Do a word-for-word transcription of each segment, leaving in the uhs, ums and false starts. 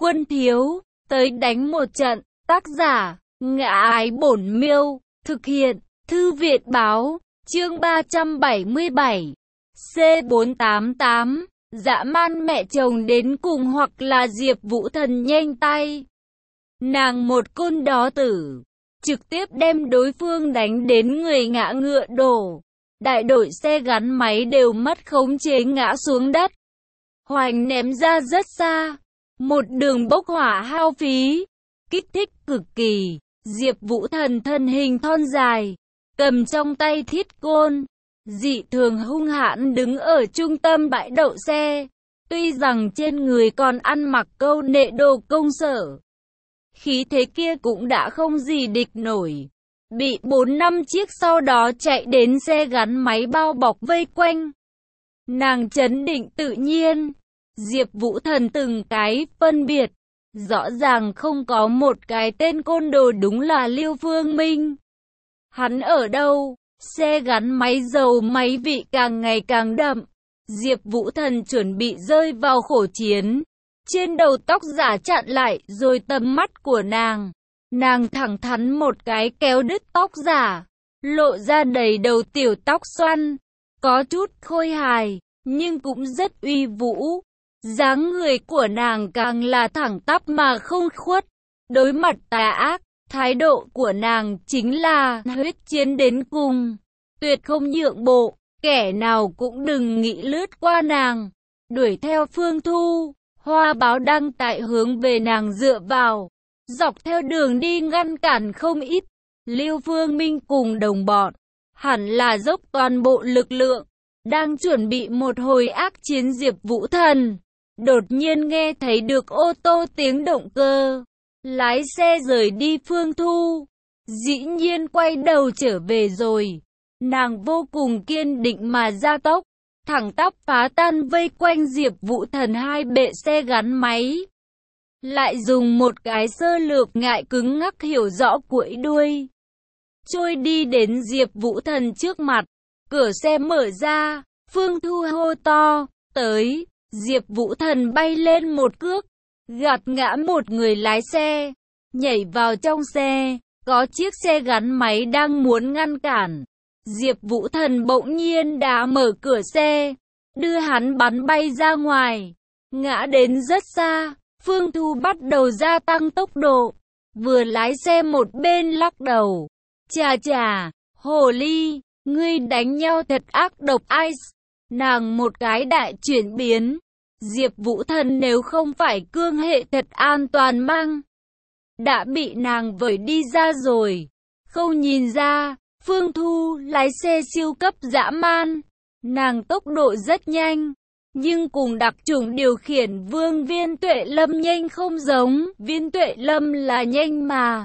Quân thiếu, tới đánh một trận. Tác giả, Ngã Ái Bổn Miêu. Thực hiện, Thư Viện Báo. Chương ba trăm bảy mươi bảy. C bốn tám tám. Dã man mẹ chồng đến cùng hoặc là Diệp Vũ Thần nhanh tay. Nàng một côn đó tử, trực tiếp đem đối phương đánh đến người ngã ngựa đổ. Đại đội xe gắn máy đều mất khống chế ngã xuống đất. Hoành ném ra rất xa. Một đường bốc hỏa hao phí, kích thích cực kỳ. Diệp Vũ Thần thân hình thon dài, cầm trong tay thiết côn, dị thường hung hãn đứng ở trung tâm bãi đậu xe. Tuy rằng trên người còn ăn mặc câu nệ đồ công sở, khí thế kia cũng đã không gì địch nổi. Bị bốn năm chiếc sau đó chạy đến xe gắn máy bao bọc vây quanh. Nàng trấn định tự nhiên. Diệp Vũ Thần từng cái phân biệt. Rõ ràng không có một cái tên côn đồ đúng là Lưu Phương Minh. Hắn ở đâu? Xe gắn máy dầu máy vị càng ngày càng đậm. Diệp Vũ Thần chuẩn bị rơi vào khổ chiến. Trên đầu tóc giả chặn lại rồi tầm mắt của nàng. Nàng thẳng thắn một cái kéo đứt tóc giả, lộ ra đầy đầu tiểu tóc xoăn. Có chút khôi hài, nhưng cũng rất uy vũ. Dáng người của nàng càng là thẳng tắp mà không khuất. Đối mặt tà ác, thái độ của nàng chính là huyết chiến đến cùng, tuyệt không nhượng bộ. Kẻ nào cũng đừng nghĩ lướt qua nàng. Đuổi theo Phương Thu, Hoa Báo đang tại hướng về nàng dựa vào, dọc theo đường đi ngăn cản không ít. Lưu Phương Minh cùng đồng bọn hẳn là dốc toàn bộ lực lượng, đang chuẩn bị một hồi ác chiến. Diệp Vũ Thần đột nhiên nghe thấy được ô tô tiếng động cơ, lái xe rời đi. Phương Thu dĩ nhiên quay đầu trở về rồi. Nàng vô cùng kiên định mà gia tốc, thẳng tắp phá tan vây quanh Diệp Vũ Thần hai bệ xe gắn máy. Lại dùng một cái sơ lược ngại cứng ngắc hiểu rõ cuối đuôi, trôi đi đến Diệp Vũ Thần trước mặt. Cửa xe mở ra, Phương Thu hô to, tới. Diệp Vũ Thần bay lên một cước, gạt ngã một người lái xe, nhảy vào trong xe. Có chiếc xe gắn máy đang muốn ngăn cản. Diệp Vũ Thần bỗng nhiên đã mở cửa xe, đưa hắn bắn bay ra ngoài, ngã đến rất xa. Phương Thu bắt đầu gia tăng tốc độ, vừa lái xe một bên lắc đầu. Chà chà, hồ ly, ngươi đánh nhau thật ác độc Ice. Nàng một cái đại chuyển biến. Diệp Vũ Thần nếu không phải cương hệ thật an toàn mang, đã bị nàng vẩy đi ra rồi. Không nhìn ra, Phương Thu lái xe siêu cấp dã man. Nàng tốc độ rất nhanh, nhưng cùng đặc chủng điều khiển Vương Viên Tuệ Lâm nhanh không giống. Viên Tuệ Lâm là nhanh mà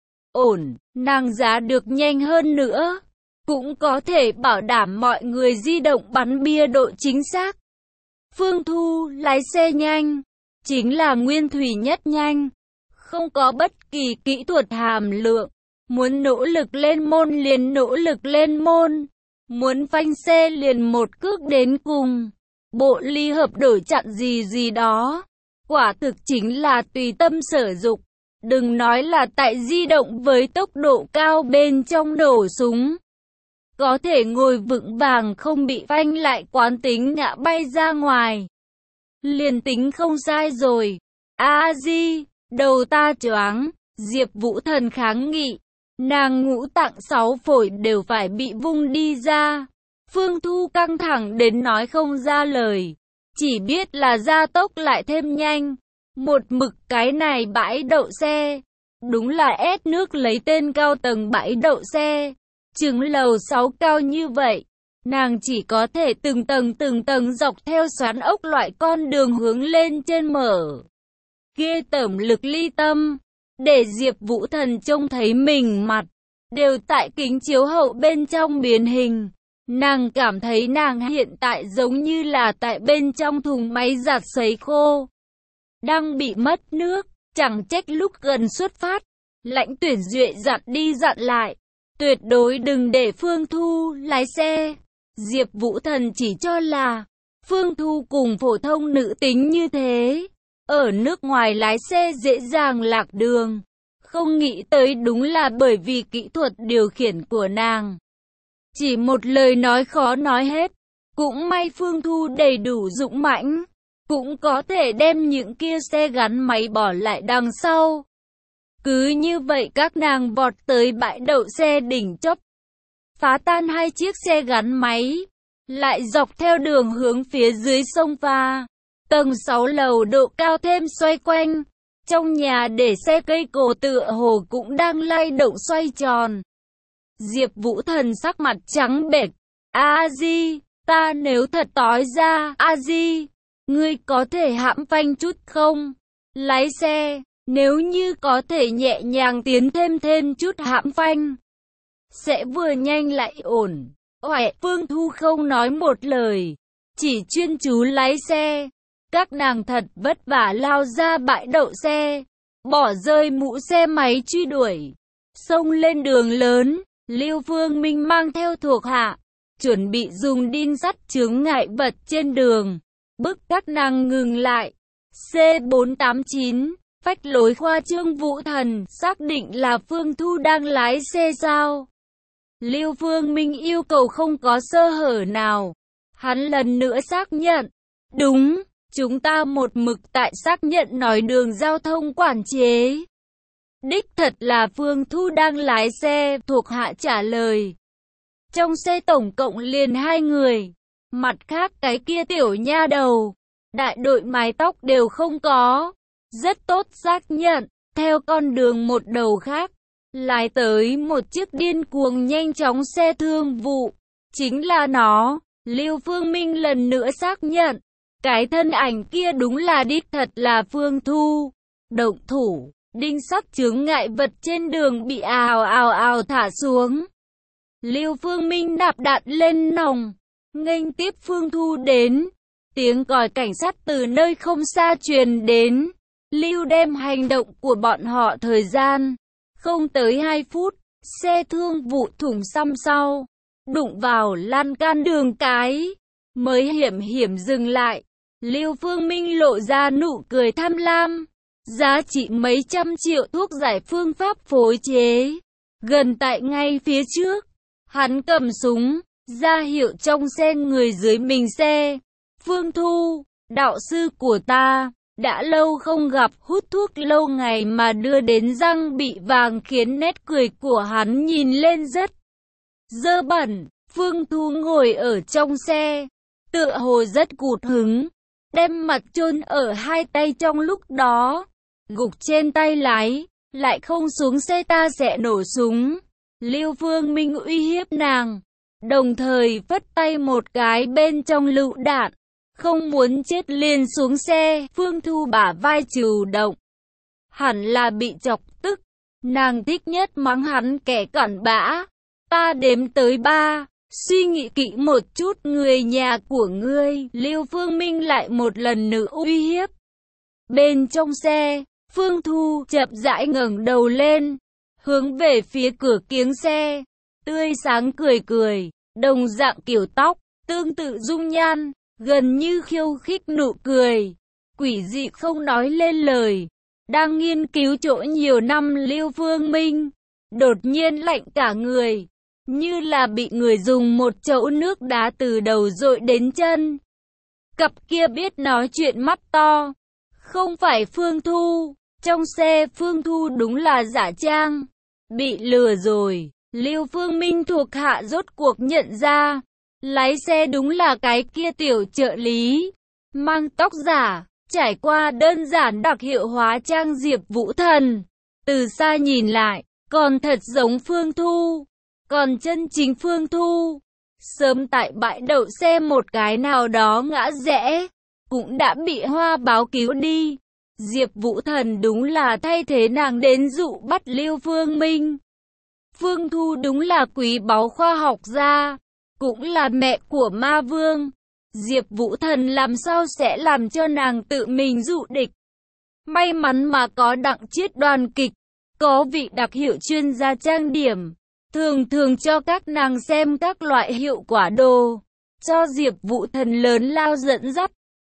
ổn, nàng giá được nhanh hơn nữa, cũng có thể bảo đảm mọi người di động bắn bia độ chính xác. Phương Thu lái xe nhanh, chính là nguyên thủy nhất nhanh, không có bất kỳ kỹ thuật hàm lượng. Muốn nỗ lực lên môn liền nỗ lực lên môn, muốn phanh xe liền một cước đến cùng. Bộ ly hợp đổi chặn gì gì đó, quả thực chính là tùy tâm sở dục. Đừng nói là tại di động với tốc độ cao bên trong nổ súng, có thể ngồi vững vàng không bị phanh lại quán tính ngã bay ra ngoài, liền tính không sai rồi. A di, đầu ta choáng. Diệp Vũ Thần kháng nghị, nàng ngũ tạng sáu phổi đều phải bị vung đi ra. Phương Thu căng thẳng đến nói không ra lời, chỉ biết là gia tốc lại thêm nhanh. Một mực cái này bãi đậu xe, đúng là ép nước lấy tên cao tầng bãi đậu xe. Chừng lầu sáu cao như vậy, nàng chỉ có thể từng tầng từng tầng dọc theo xoắn ốc loại con đường hướng lên trên mở. Ghê tởm lực ly tâm, để Diệp Vũ Thần trông thấy mình mặt đều tại kính chiếu hậu bên trong biến hình. Nàng cảm thấy nàng hiện tại giống như là tại bên trong thùng máy giặt sấy khô, đang bị mất nước. Chẳng trách lúc gần xuất phát, Lãnh Tuyển Duệ dặn đi dặn lại, tuyệt đối đừng để Phương Thu lái xe. Diệp Vũ Thần chỉ cho là Phương Thu cùng phổ thông nữ tính như thế, ở nước ngoài lái xe dễ dàng lạc đường. Không nghĩ tới đúng là bởi vì kỹ thuật điều khiển của nàng. Chỉ một lời nói khó nói hết. Cũng may Phương Thu đầy đủ dũng mãnh, cũng có thể đem những kia xe gắn máy bỏ lại đằng sau. Cứ như vậy các nàng vọt tới bãi đậu xe đỉnh chóp, phá tan hai chiếc xe gắn máy, lại dọc theo đường hướng phía dưới sông pha. Tầng sáu lầu độ cao thêm xoay quanh, trong nhà để xe cây cổ tựa hồ cũng đang lay động xoay tròn. Diệp Vũ Thần sắc mặt trắng bệch, A Di, ta nếu thật tối ra, A Di, ngươi có thể hãm phanh chút không? Lái xe, nếu như có thể nhẹ nhàng tiến thêm thêm chút hãm phanh, sẽ vừa nhanh lại ổn. Oẻ, Phương Thu không nói một lời, chỉ chuyên chú lái xe. Các nàng thật vất vả lao ra bãi đậu xe, bỏ rơi mũ xe máy truy đuổi, xông lên đường lớn. Lưu Phương Minh mang theo thuộc hạ, chuẩn bị dùng đinh sắt chướng ngại vật trên đường, bức các nàng ngừng lại. C bốn tám chín, phách lối khoa trương Vũ Thần, xác định là Phương Thu đang lái xe sao? Lưu Phương Minh yêu cầu không có sơ hở nào. Hắn lần nữa xác nhận, đúng, chúng ta một mực tại xác nhận nói đường giao thông quản chế. Đích thật là Phương Thu đang lái xe, thuộc hạ trả lời. Trong xe tổng cộng liền hai người, mặt khác cái kia tiểu nha đầu, đại đội mái tóc đều không có. Rất tốt xác nhận, theo con đường một đầu khác, lái tới một chiếc điên cuồng nhanh chóng xe thương vụ. Chính là nó, Lưu Phương Minh lần nữa xác nhận, cái thân ảnh kia đúng là đích thật là Phương Thu. Động thủ, đinh sắt chướng ngại vật trên đường bị ào ào ào thả xuống. Lưu Phương Minh nạp đạn lên nòng, nghênh tiếp Phương Thu đến. Tiếng còi cảnh sát từ nơi không xa truyền đến. Lưu đem hành động của bọn họ thời gian. Không tới hai phút, xe thương vụ thủng xăm sau, đụng vào lan can đường cái, mới hiểm hiểm dừng lại. Lưu Phương Minh lộ ra nụ cười tham lam. Giá trị mấy trăm triệu thuốc giải phương pháp phối chế. Gần tại ngay phía trước, hắn cầm súng, ra hiệu trong xe người dưới mình xe. Phương Thu, đạo sư của ta, đã lâu không gặp, hút thuốc lâu ngày mà đưa đến răng bị vàng khiến nét cười của hắn nhìn lên rất dơ bẩn. Phương Thu ngồi ở trong xe, tựa hồ rất cụt hứng, đem mặt chôn ở hai tay trong lúc đó, gục trên tay lái, lại không xuống xe ta sẽ nổ súng. Lưu Phương Minh uy hiếp nàng, đồng thời vất tay một cái bên trong lựu đạn. Không muốn chết liền xuống xe. Phương Thu bả vai chủ động, hẳn là bị chọc tức. Nàng thích nhất mắng hắn kẻ cặn bã. Ta đếm tới ba, suy nghĩ kỹ một chút người nhà của ngươi. Lưu Phương Minh lại một lần nữa uy hiếp. Bên trong xe, Phương Thu chậm rãi ngẩng đầu lên, hướng về phía cửa kiếng xe, tươi sáng cười cười, đồng dạng kiểu tóc, tương tự dung nhan, gần như khiêu khích nụ cười, quỷ dị không nói lên lời. Đang nghiên cứu chỗ nhiều năm Lưu Phương Minh, đột nhiên lạnh cả người, như là bị người dùng một chậu nước đá từ đầu dội đến chân. Cặp kia biết nói chuyện mắt to, không phải Phương Thu. Trong xe Phương Thu đúng là giả trang, bị lừa rồi. Lưu Phương Minh thuộc hạ rốt cuộc nhận ra, lái xe đúng là cái kia tiểu trợ lý, mang tóc giả, trải qua đơn giản đặc hiệu hóa trang Diệp Vũ Thần. Từ xa nhìn lại, còn thật giống Phương Thu, còn chân chính Phương Thu, sớm tại bãi đậu xe một cái nào đó ngã rẽ, cũng đã bị Hoa báo cứu đi. Diệp Vũ Thần đúng là thay thế nàng đến dụ bắt Lưu Phương Minh. Phương Thu đúng là quý báu khoa học gia, cũng là mẹ của ma vương. Diệp Vũ Thần làm sao sẽ làm cho nàng tự mình dụ địch. May mắn mà có Đặng Chiết đoàn kịch, có vị đặc hiệu chuyên gia trang điểm, thường thường cho các nàng xem các loại hiệu quả đồ, cho Diệp Vũ Thần lớn lao dẫn dắt.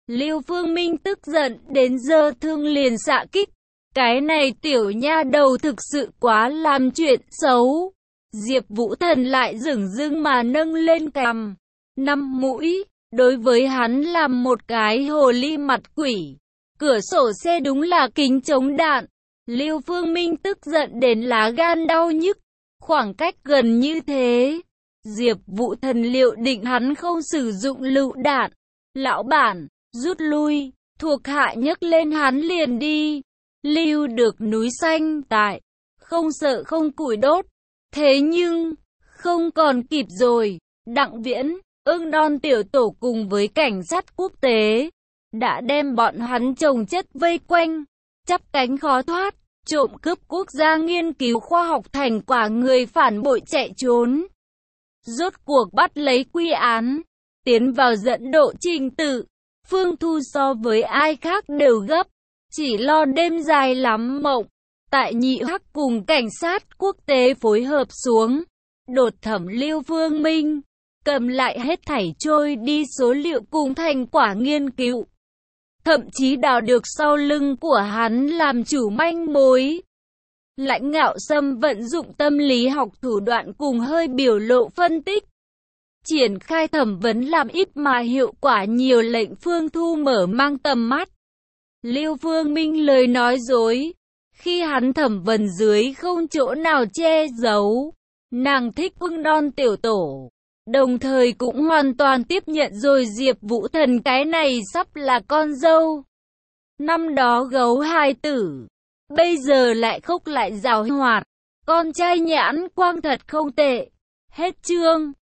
Lưu Phương Minh tức giận đến giơ thương liền xạ kích. Cái này tiểu nha đầu thực sự quá làm chuyện xấu. Diệp Vũ Thần lại dửng dưng mà nâng lên cằm, năm mũi, đối với hắn làm một cái hồ ly mặt quỷ. Cửa sổ xe đúng là kính chống đạn. Lưu Phương Minh tức giận đến lá gan đau nhức. Khoảng cách gần như thế, Diệp Vũ Thần liệu định hắn không sử dụng lựu đạn. Lão bản, rút lui, thuộc hạ nhấc lên hắn liền đi. Lưu được núi xanh tại, không sợ không củi đốt. Thế nhưng, không còn kịp rồi. Đặng Viễn, Ưng Đon tiểu tổ cùng với cảnh sát quốc tế đã đem bọn hắn chồng chất vây quanh, chắp cánh khó thoát, trộm cướp quốc gia nghiên cứu khoa học thành quả người phản bội chạy trốn. Rốt cuộc bắt lấy quy án, tiến vào dẫn độ trình tự. Phương Thu so với ai khác đều gấp, chỉ lo đêm dài lắm mộng. Tại Nhị Hắc cùng cảnh sát quốc tế phối hợp xuống, đột thẩm Lưu Phương Minh, cầm lại hết thảy trôi đi số liệu cùng thành quả nghiên cứu. Thậm chí đào được sau lưng của hắn làm chủ manh mối. Lãnh Ngạo Sâm vận dụng tâm lý học thủ đoạn cùng hơi biểu lộ phân tích. Triển khai thẩm vấn làm ít mà hiệu quả nhiều, lệnh Phương Thu mở mang tầm mắt. Lưu Phương Minh lời nói dối. Khi hắn thẩm vấn dưới không chỗ nào che giấu. Nàng thích Ưng Đon tiểu tổ. Đồng thời cũng hoàn toàn tiếp nhận rồi Diệp Vũ Thần cái này sắp là con dâu. Năm đó gấu hai tử. Bây giờ lại khóc lại giàu hoạt. Con trai nhãn quang thật không tệ. Hết chương.